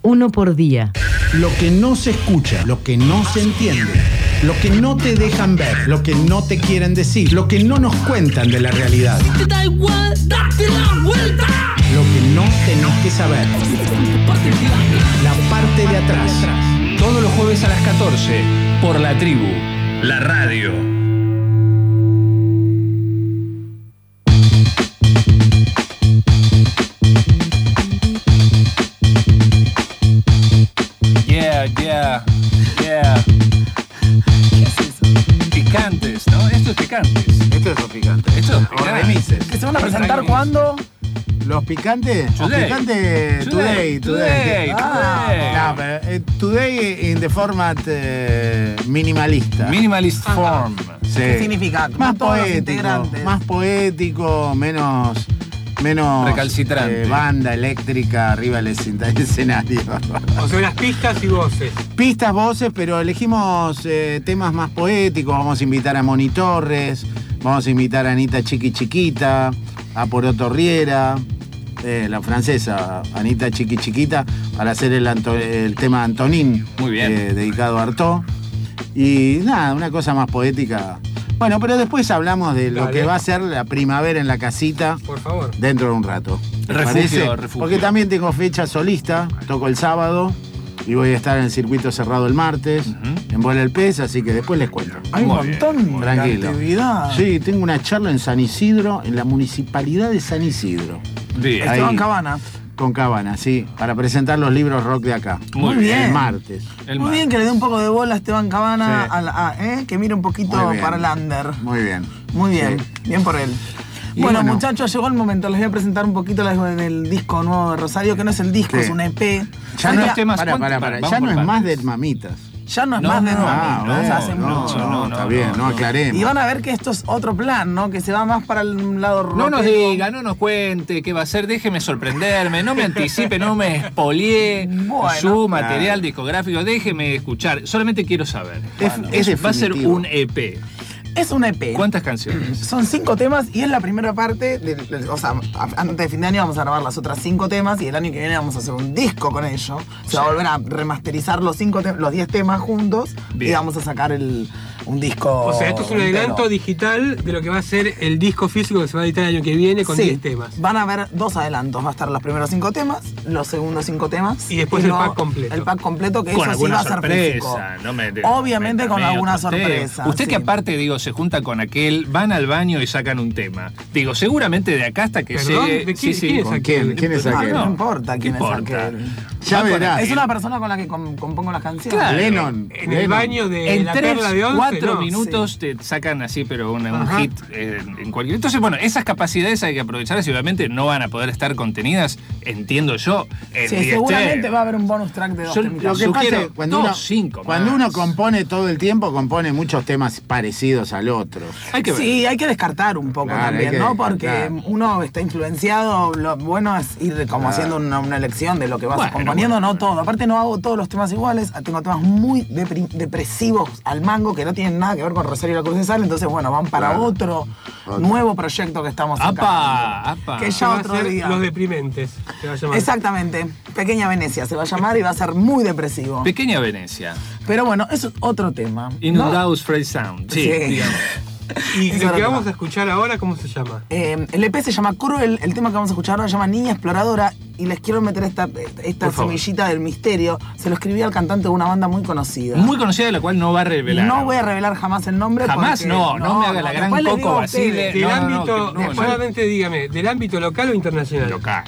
Uno por día. Lo que no se escucha, lo que no se entiende, lo que no te dejan ver, lo que no te quieren decir, lo que no nos cuentan de la realidad. ¡Te da igual! ¡Date la vuelta! Lo que no tenés que saber. La parte de atrás. Todos los jueves a las 14 por La Tribu, la radio. Yeah. ¿Qué es eso? Picantes, ¿no? Esto es picantes. Esto es los picantes. Esto es O picantes. remises. ¿Que se van a presentar cuándo? Los picantes. Today. Los picantes. Today. No, pero today in the format minimalista. Minimalist form. Sí. ¿Qué significa? Más Todos los poético. integrantes. Más poético, menos recalcitrante. Banda eléctrica arriba del escenario. O sea, unas pistas y voces. Pistas, voces, pero elegimos temas más poéticos. Vamos a invitar a Moni Torres, vamos a invitar a Anita Chiquita, a Poroto Riera, la francesa Anita Chiquita, para hacer el tema Antonín. Muy bien. Dedicado a Artaud. Y nada, una cosa más poética. Bueno, pero después hablamos de lo que va a ser la primavera en la casita. Por favor. Dentro de un rato. ¿Te Refugio. parece? Porque también tengo fecha solista, toco el sábado y voy a estar en el circuito cerrado el martes, en Bola el Pez, así que después les cuento. Hay un Muy montón de Tranquilo. actividad. Sí, tengo una charla en San Isidro, en la municipalidad de San Isidro. Bien. Ahí. Esteban Cabana. Con Cabana, sí, para presentar los libros rock de acá. Muy bien. El martes. Muy bien que le dé un poco de bola a Esteban Cabana, Sí. que mire un poquito Muy bien. para el under. Muy bien. Muy bien, Sí. bien por él. Y Bueno, bueno. muchachos, llegó el momento. Les voy a presentar un poquito del disco nuevo de Rosario, que no es el disco, Sí. es un EP. Ya Los no, temas, para, vamos ya por no es más partes. de mamitas. Ya no es No, más de no, mamitas, hace no, mucho. no, está bien, no aclaremos. Y van a ver que esto es otro plan, ¿no? Que se va más para el lado rockero. No nos diga, no nos cuente qué va a ser, déjeme sorprenderme, no me anticipe, no me espolié Bueno, su material discográfico, déjeme escuchar, solamente quiero saber. Es Va a ser definitivo. un EP. Es un EP. ¿Cuántas canciones? Son 5 temas y es la primera parte, o sea, antes de fin de año vamos a grabar las otras 5 temas y el año que viene vamos a hacer un disco con ello. Se va a volver a remasterizar los 10 temas juntos Bien. y vamos a sacar un disco. O sea, esto es un entero. adelanto digital de lo que va a ser el disco físico que se va a editar el año que viene con Sí, 10 temas. Van a haber 2 adelantos. Va a estar los primeros 5 temas, los segundos 5 temas. Y después el luego pack completo. El pack completo, que Con eso sí alguna va a ser físico. sorpresa, no me... Obviamente con alguna otros temas. sorpresa. Usted sí. que aparte, digo, se junta con aquel, van al baño y sacan un tema. Digo, seguramente de acá hasta que ¿Perdón? llegue... ¿De quién- quién es ¿Con aquel? quién es No, aquel? no importa quién es importa. aquel. Ya verás. Es una persona con la que compongo las canciones. Claro. Lennon. En el baño de En la 3, perla de 11, 4 ¿no? minutos te sacan así, pero un Ajá. hit en cualquier... Entonces, bueno, esas capacidades hay que aprovecharlas y obviamente no van a poder estar contenidas, entiendo yo, en Sí, 10 seguramente temas. va a haber un bonus track de 2 Yo temitas. Lo que pasa Sugiero es que cuando, 2, uno, 5 cuando más. uno compone todo el tiempo, compone muchos temas parecidos al otro. Hay que ver. Sí, hay que descartar un poco Claro, también, hay que ¿no? Porque descartar. uno está influenciado, lo bueno es ir como Claro. haciendo una elección de lo que vas Bueno, componiendo, bueno. no todo. Aparte no hago todos los temas iguales, tengo temas muy depresivos al mango que no tienen nada que ver con Rosario y la Cruz de Sal, entonces bueno, van para Claro. otro nuevo proyecto que estamos sacando. ¡Apa! Que Se ya va a otro hacer día. Los Deprimentes. Se va a llamar. Exactamente, Pequeña Venecia se va a llamar y va a ser muy depresivo. Pequeña Venecia. Pero bueno, eso es otro tema. ¿no? Inundados Frey Sound. Sí, Sí. digamos. Y Eso lo era que otro. vamos a escuchar ahora, ¿cómo se llama? El EP se llama Cruel, el tema que vamos a escuchar ahora se llama Niña Exploradora y les quiero meter esta Por favor. semillita del misterio. Se lo escribí al cantante de una banda muy conocida. Muy conocida, de la cual no va a revelar. No voy a revelar jamás el nombre. Jamás porque- no me haga la gran después les digo Coco a ustedes. Basile. Del no, ámbito, no, solamente dígame, ¿del ámbito local o internacional? Local.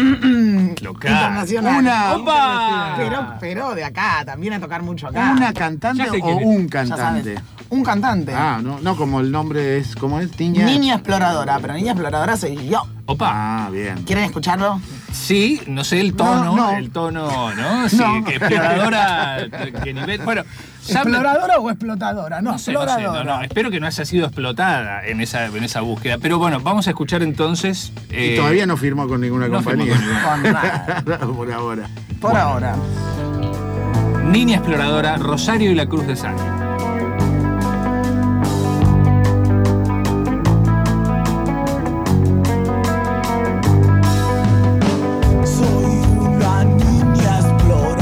Local. Internacional. Una- ¡Opa! Pero de acá, también a tocar mucho acá. ¿Una cantante Ya sé o quién es. un Ya sabes. cantante? Un cantante. Ah, no como el nombre es, ¿cómo es? Niña. Niña Exploradora, pero Niña Exploradora soy yo. Opa. Ah, bien. ¿Quieren escucharlo? Sí, no sé el tono, No. el tono, ¿no? Sí, No. que exploradora, qué nivel. Bueno, ya ¿Exploradora o explotadora? No, no sé, no sé, exploradora. no. Espero que no haya sido explotada en esa búsqueda. Pero bueno, vamos a escuchar entonces. Y todavía no firmó con ninguna no firmó compañía. con ninguna. Con nada. Por ahora. Por ahora. Niña Exploradora, Rosario y la Cruz de Sal. Soy una niña exploradora.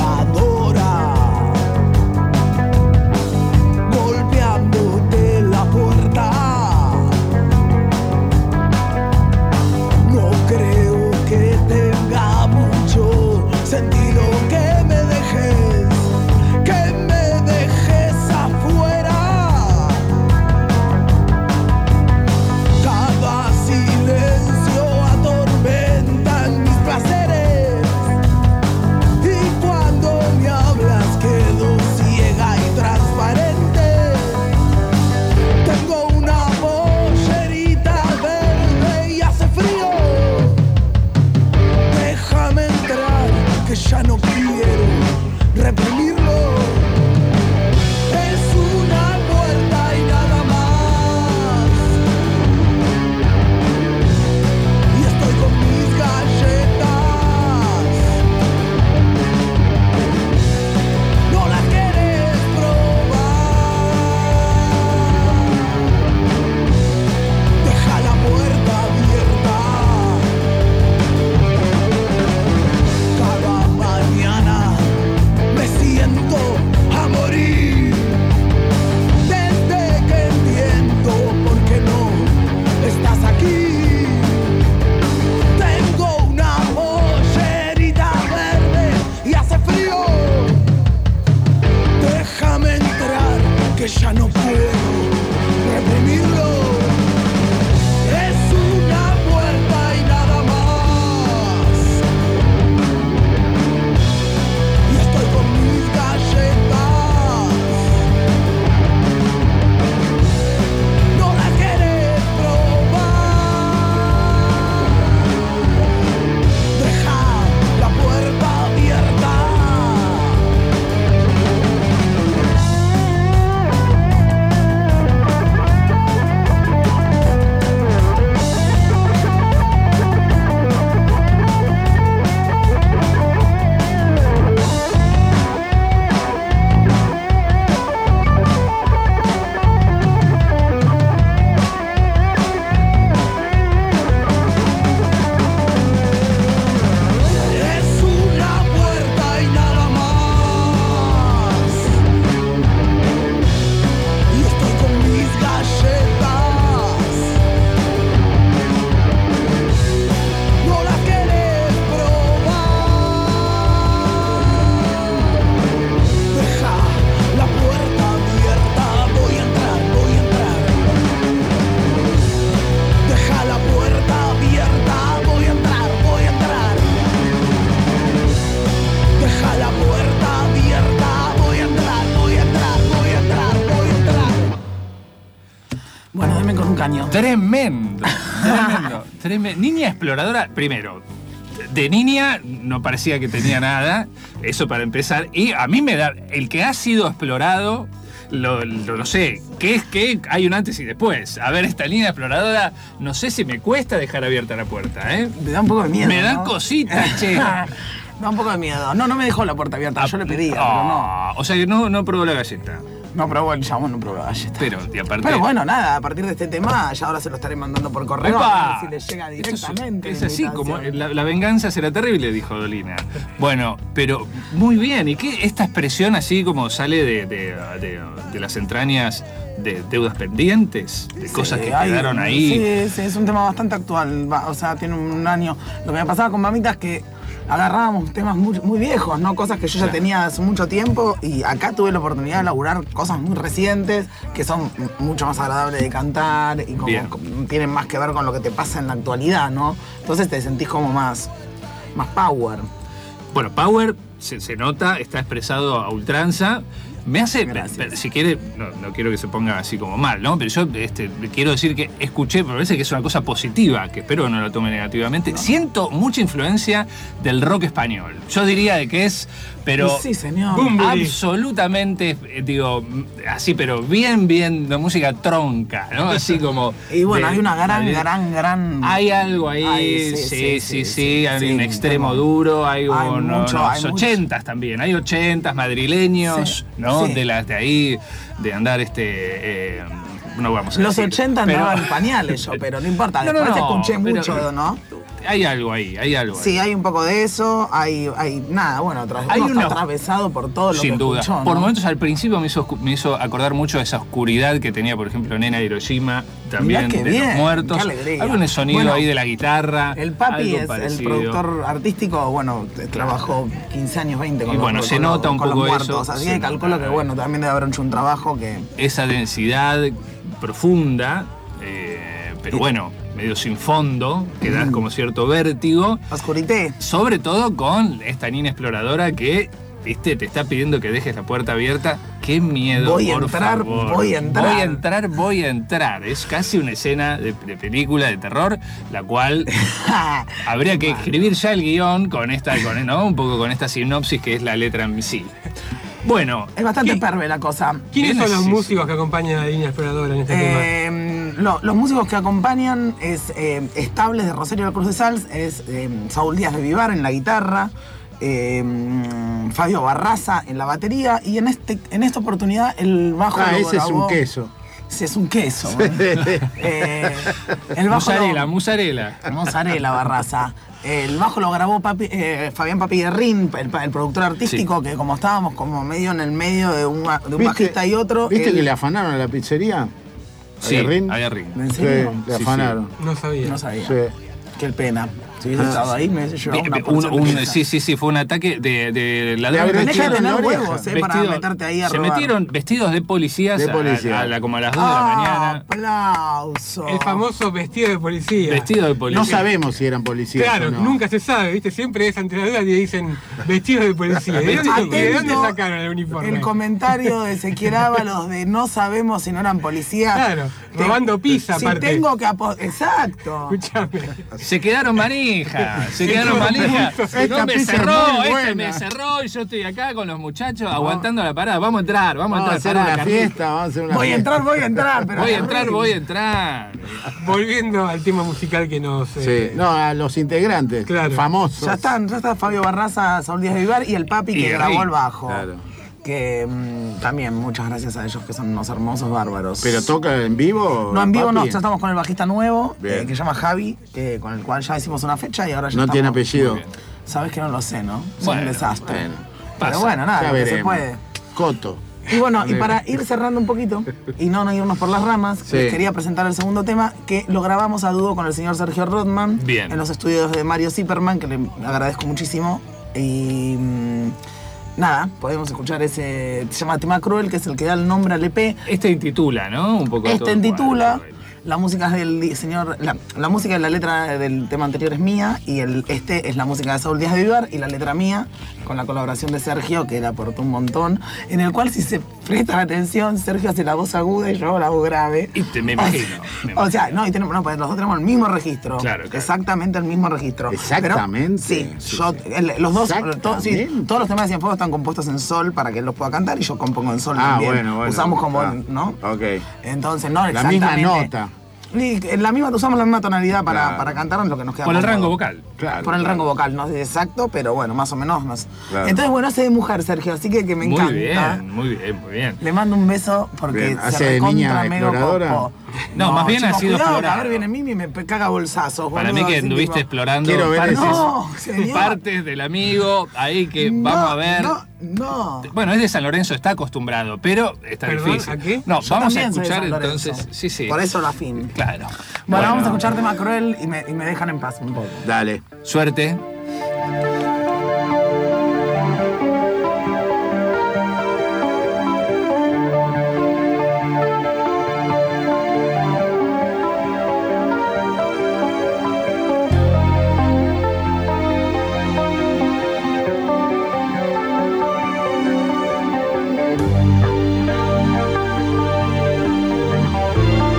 reprimirlo. Es una puerta y nada más. Y estoy con mis galletas. No las querés probar. Deja la puerta abierta. Cada mañana me siento a morir. Desde que entiendo por qué no estás aquí. Tengo una pollerita verde y hace frío. Déjame entrar, que ya no puedo reprimirlo. Es una puerta y nada más. Y estoy con mis galletas. No las querés probar. Deja la puerta abierta. Es una puerta y nada más. Y estoy con mis galletas. No las querés probar. Deja la puerta abierta. Voy a entrar, voy a entrar. Deja la puerta abierta. Voy a entrar, voy a entrar. Deja la puerta abierta. Voy a entrar, voy a entrar, voy a entrar, voy a entrar. Bueno, dame con un caño. Tremendo, tremendo. Niña exploradora, primero, de niña no parecía que tenía nada, eso para empezar, y a mí me da, el que ha sido explorado, lo sé, que es que hay un antes y después. A ver, esta niña exploradora, no sé si me cuesta dejar abierta la puerta, ¿eh? Me da un poco de miedo. Me dan ¿no? cositas, che. Me da un poco de miedo. No me dejó la puerta abierta. Yo le pedía, pero no. Ah, o sea que no probó la galleta. No probó el chabón, no probó la galleta. Pero, y aparte... Pero bueno, nada, a partir de este tema, ya ahora se lo estaré mandando por correo. ¡Epa! A ver si le llega Esto directamente. es la así, invitación. como la venganza será terrible, dijo Dolina. Bueno, pero muy bien. ¿Y qué esta expresión así como sale de las entrañas de deudas pendientes? De cosas que quedaron ahí. Sí, es un tema bastante actual. O sea, tiene un año. Lo que me pasaba con Mamita es que agarrábamos temas muy viejos, ¿no? Cosas que yo ya tenía hace mucho tiempo y acá tuve la oportunidad de laburar cosas muy recientes que son mucho más agradables de cantar y como tienen más que ver con lo que te pasa en la actualidad, ¿no? Entonces te sentís como más power. Bueno, power se nota, está expresado a ultranza. Me hace, si quiere, no quiero que se ponga así como mal, ¿no? Pero yo quiero decir que escuché, me parece que es una cosa positiva, que espero que no lo tome negativamente. Siento mucha influencia del rock español. Yo diría de que es, pero sí, señor. Absolutamente, digo, así, pero bien de música tronca, ¿no? Así como... Y bueno, hay una gran... Hay algo ahí, sí, hay un extremo duro, hay unos 80s también, hay 80s madrileños, ¿no? Sí. De las de ahí, de andar no vamos a Los decir, 80 andaban en pañales yo, pero no importa, después escuché mucho, ¿no? Hay algo ahí, Sí, hay un poco de eso, hay nada, bueno, está atravesado por todo lo sin que duda. escuchó, ¿no? Por momentos al principio me hizo acordar mucho de esa oscuridad que tenía, por ejemplo, Nena de Hiroshima, también de los muertos. Qué alegría. Algún sonido ahí de la guitarra. El papi es parecido. el productor artístico, bueno, trabajó 15 años, 20 con y bueno, se nota un poco los muertos, eso. así que calculo que bueno, también debe haber hecho un trabajo que... Esa densidad profunda, pero bueno, medio sin fondo, que da como cierto vértigo. Oscurité. Sobre todo con esta niña exploradora que, viste, te está pidiendo que dejes la puerta abierta. Qué miedo, voy a por entrar. Voy a entrar. Es casi una escena de película de terror, la cual habría que escribir ya el guión con esta, ¿no? Un poco con esta sinopsis que es la letra en sí. Bueno, Es bastante ¿qué? perve la cosa. ¿Quiénes son los Sí, músicos que acompañan a la línea exploradora en este tema? Los músicos que acompañan es Estables de Rosario de la Cruz de Sals, es Saúl Díaz de Vivar en la guitarra, Fabio Barraza en la batería y en esta oportunidad el bajo lo ese es grabó- un queso. Sí, es un queso. El bajo Mozzarella. Mozzarella Barraza. El bajo lo grabó Fabián Papi Guerrín, el productor artístico, que como estábamos como medio en el medio de un bajista y otro. ¿Viste él- que le afanaron a la pizzería? Sí, ¿A Guerrín? a Guerrín. ¿En Sí, serio? le Sí, afanaron. No sabía. No sabía. Sí. Qué pena. Si hubiese estado ahí, me hubiese llevado una porción de pizza. Sí, fue un ataque de ladrones. Le Tenés que echaron tener la oreja. huevos, para meterte ahí a se robar. metieron vestidos de policías De policía. como a las 2 de la mañana. Aplauso. El famoso vestido de policía. Vestidos de policía. No sabemos si eran policías Claro, o no. nunca se sabe, ¿viste? Siempre es ante la duda y dicen vestidos de policía. ¿De dónde Atento sacaron el uniforme? El comentario de Ezequiel Ábalos de no sabemos si no eran policías. Claro, robando pizza Si aparte. tengo que Exacto. Escuchame. Se quedaron manija. Se quedaron manija. Esta No me pizza es cerró, muy buena. me cerró y yo estoy acá con los muchachos aguantando la parada. Vamos a entrar. Vamos a hacer pará, una Carlitos. fiesta, vamos a hacer una Voy a fiesta. entrar, pero. Voy a entrar. Volviendo al tema musical que nos... Sí, no, a los integrantes, Claro. famosos. Ya está Fabio Barraza, Saúl Díaz de Vivar y el Papi Y que el grabó Ring. el bajo. Claro. Que también muchas gracias a ellos que son unos hermosos bárbaros. ¿Pero toca en vivo? No, en vivo no, papi? ya estamos con el bajista nuevo, Bien. que se llama Javi, con el cual ya hicimos una fecha y ahora ya No estamos. tiene apellido. Muy bien. Sabes que no lo sé, ¿no? Es Bueno, un desastre. bueno. Pero Pasa. bueno, nada, Ya lo que se veremos. puede. Coto. Y bueno, y para ir cerrando un poquito y no irnos por las ramas, Sí. les quería presentar el segundo tema que lo grabamos a dúo con el señor Sergio Rodman Bien. en los estudios de Mario Zipperman, que le agradezco muchísimo. Y nada, podemos escuchar ese, se llama Tema Cruel, que es el que da el nombre al EP. Este intitula, ¿no? Un poco todo. Este intitula, Bueno, la música es del señor, la música y la letra del tema anterior es mía y este es la música de Saúl Díaz de Vivar y la letra mía con la colaboración de Sergio, que le aportó un montón, en el cual si se prestan atención, Sergio hace la voz aguda y yo hago la voz grave. me imagino. O sea, no, y tenemos, no, pues los dos tenemos el mismo registro. Claro. Exactamente el mismo registro. Exactamente. Pero, Sí, yo, los dos, Exactamente. todos los temas de Cienfuegos están compuestos en sol para que él los pueda cantar y yo compongo en sol Ah, también. bueno. Usamos como, Ah, ¿no? Ok. Entonces, no La misma exactamente. nota. Y usamos la misma tonalidad Claro. para cantar lo que nos queda. Por el cómodo. rango vocal. Claro. Por el claro. rango vocal, no es exacto, pero bueno, más o menos. Claro. Entonces, bueno, hace de mujer, Sergio, así que me encanta. Muy bien. Le mando un beso porque Bien. se ¿Hace de recontra niña mega exploradora? copó. No, más bien ha sido cuidado, explorada. A ver, viene Mimi y me caga bolsazos. Para boludo, mí que así anduviste tipo, explorando Quiero ver partes, ese- No, señor. partes del amigo ahí que vamos a ver. No. Bueno, es de San Lorenzo, está acostumbrado, pero está ¿Perdón? difícil. ¿A qué? No, Yo vamos a también soy de escuchar San Lorenzo. entonces. Sí. Por eso la fin. Claro. Bueno, vamos a escuchar Tema Cruel y me dejan en paz un poco. Dale. Suerte.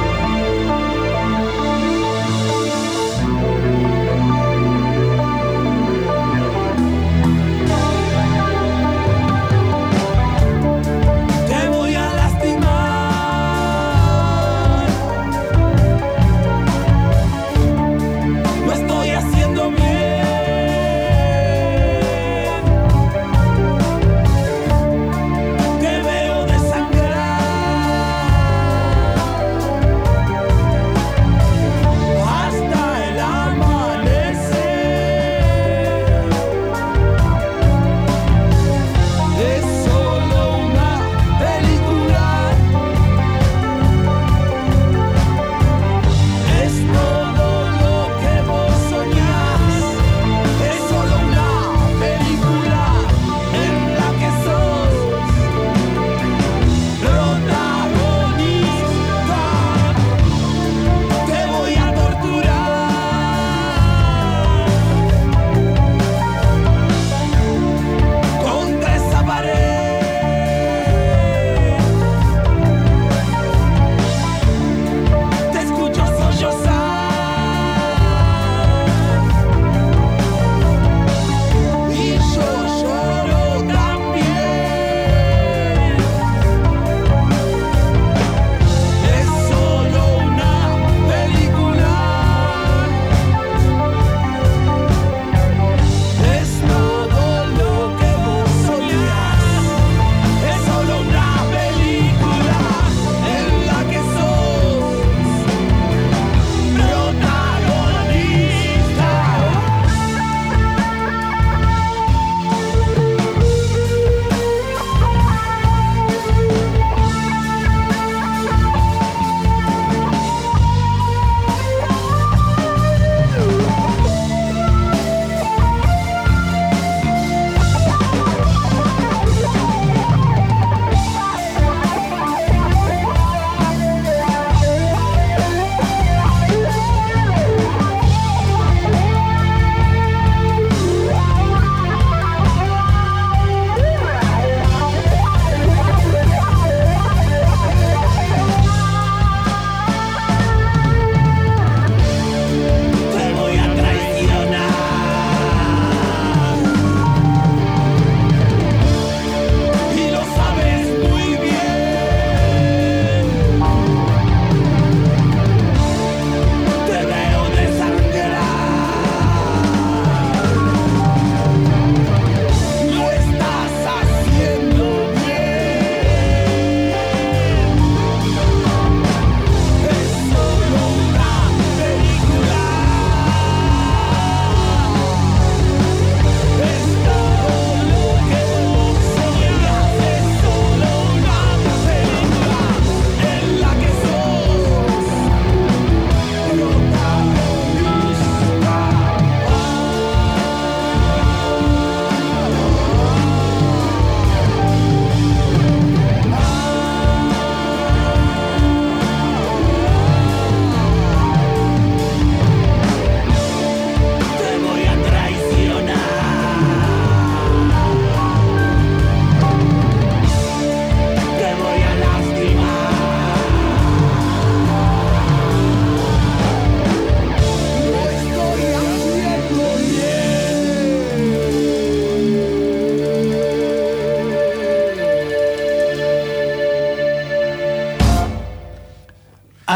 Thank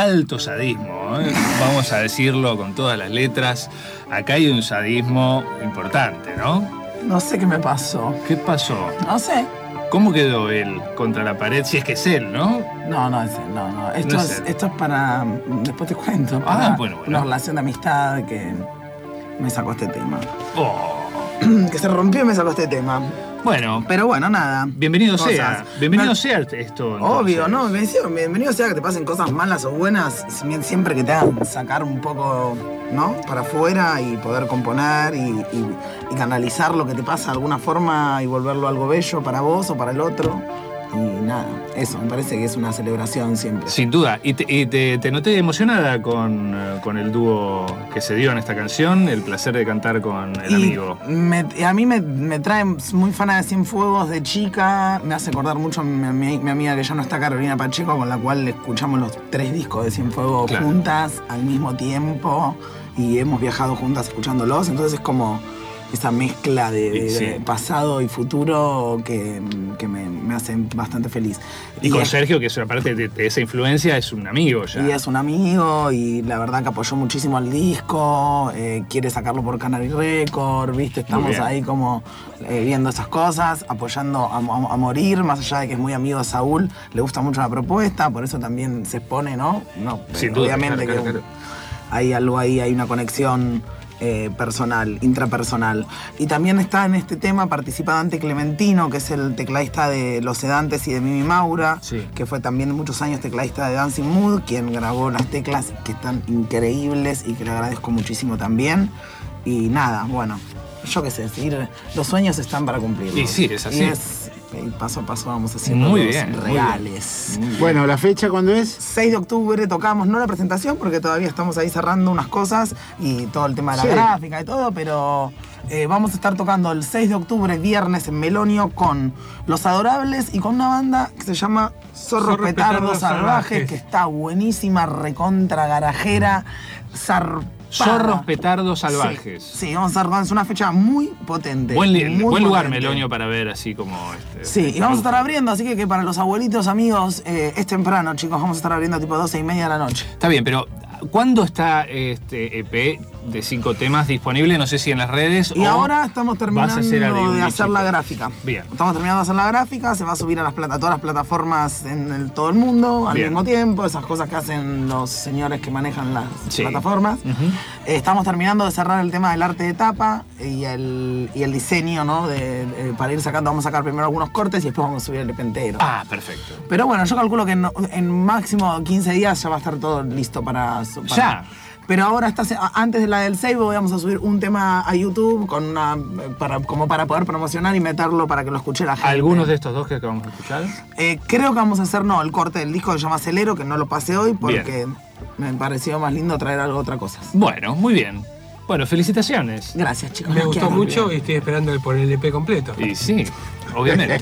alto sadismo, ¿eh? Vamos a decirlo con todas las letras. Acá hay un sadismo importante, ¿no? No sé qué me pasó. ¿Qué pasó? No sé. ¿Cómo quedó él contra la pared? Si es que es él, ¿no? No es él, no. Esto, No es es él. esto es para... Después te cuento. Para bueno. una relación de amistad que me sacó este tema. Oh. Que se rompió y me sacó este tema. Bueno, Pero bueno, nada. bienvenido Cosas. sea. Bienvenido Me- sea esto. Obvio, entonces. ¿no? Bienvenido sea que te pasen cosas malas o buenas, siempre que te hagan sacar un poco, ¿no? Para afuera y poder componer y canalizar lo que te pasa de alguna forma y volverlo algo bello para vos o para el otro. Y nada, eso, me parece que es una celebración siempre. Sin duda. Y te noté emocionada con el dúo que se dio en esta canción, el placer de cantar con el amigo. A mí me trae muy fana de Cienfuegos de chica, me hace acordar mucho a mi amiga que ya no está, Carolina Pacheco, con la cual escuchamos los 3 discos de Cienfuegos Claro. juntas al mismo tiempo y hemos viajado juntas escuchándolos, entonces es como esa mezcla de Sí. pasado y futuro que me hace bastante feliz. Y con es- Sergio, que es aparte de esa influencia, es un amigo ya. Y es un amigo y la verdad que apoyó muchísimo al disco, quiere sacarlo por Canary Record, ¿viste? Estamos bien. ahí como viendo esas cosas, apoyando a morir, más allá de que es muy amigo de Saúl, le gusta mucho la propuesta, por eso también se expone, ¿no? No, Sin duda, obviamente claro, que claro. hay algo ahí, hay una conexión personal, intrapersonal. Y también está en este tema, participa Dante Clementino, que es el tecladista de Los Sedantes y de Mimi Maura, Sí. que fue también muchos años tecladista de Dancing Mood, quien grabó las teclas que están increíbles y que le agradezco muchísimo también. Y nada, bueno, yo qué sé, seguir, los sueños están para cumplirlos. Y sí, es así. Y paso a paso vamos haciendo Muy bien, muy reales. Bueno, ¿la fecha cuándo es? 6 de octubre tocamos, no la presentación, porque todavía estamos ahí cerrando unas cosas y todo el tema de la Sí. gráfica y todo, pero vamos a estar tocando el 6 de octubre, viernes, en Melonio, con Los Adorables y con una banda que se llama Zorros Petardos Salvajes, que está buenísima, recontra garajera, zarpada. Zorros Petardos Salvajes. Sí, vamos a estar, es una fecha muy potente. Buen muy lugar, potente. Melonio, para ver así como... Sí, y vamos a estar abriendo, así que para los abuelitos, amigos, es temprano, chicos, vamos a estar abriendo tipo 12:30 de la noche. Está bien, pero ¿cuándo está este EP de 5 temas disponible? No sé si en las redes Y o ahora estamos terminando vas a hacer algo de hacer chico. la gráfica. Bien. Estamos terminando de hacer la gráfica, se va a subir a todas las plataformas en todo el mundo al Bien. mismo tiempo, esas cosas que hacen los señores que manejan las Sí. plataformas. Ujú. Estamos terminando de cerrar el tema del arte de tapa y el diseño, ¿no? Para ir sacando, vamos a sacar primero algunos cortes y después vamos a subir el EP entero. Ah, perfecto. Pero bueno, yo calculo que en máximo 15 días ya va a estar todo listo para... Ya. Pero ahora, antes de la del Save, vamos a subir un tema a YouTube como para poder promocionar y meterlo para que lo escuche la gente. ¿Algunos de estos dos que acabamos de escuchar? Creo que vamos a hacer, el corte del disco que se llama Acelero, que no lo pasé hoy porque me pareció más lindo traer otra cosa. Bueno, muy bien. Bueno, felicitaciones. Gracias, chicos. Me los gustó quiero. mucho y estoy esperando por el EP completo. Y sí, obviamente.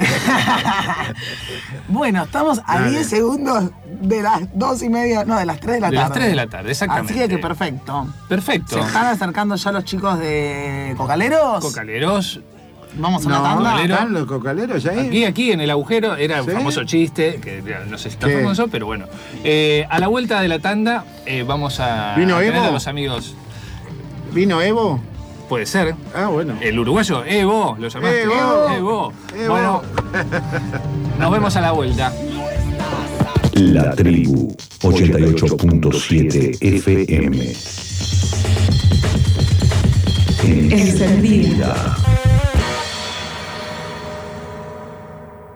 Bueno, estamos a Dale. 10 segundos de las 2:30, no, de las 3 de la De tarde. las 3 de la tarde, exactamente. Así que perfecto. Perfecto. Se están acercando ya los chicos de Cocaleros. Cocaleros. Vamos a una No, tanda. Cocalero. ¿están los cocaleros ahí? Aquí en el agujero, era un ¿Sí? famoso chiste, que no sé si está ¿Qué? famoso, pero bueno. A la vuelta de la tanda vamos a ¿Vino tener Evo? a los amigos. ¿Vino Evo? Puede ser. Ah, bueno. El uruguayo, Evo, lo llamaste. Evo. Evo. Evo. Bueno, nos vemos a la vuelta. La Tribu 88.7 FM. Encendida.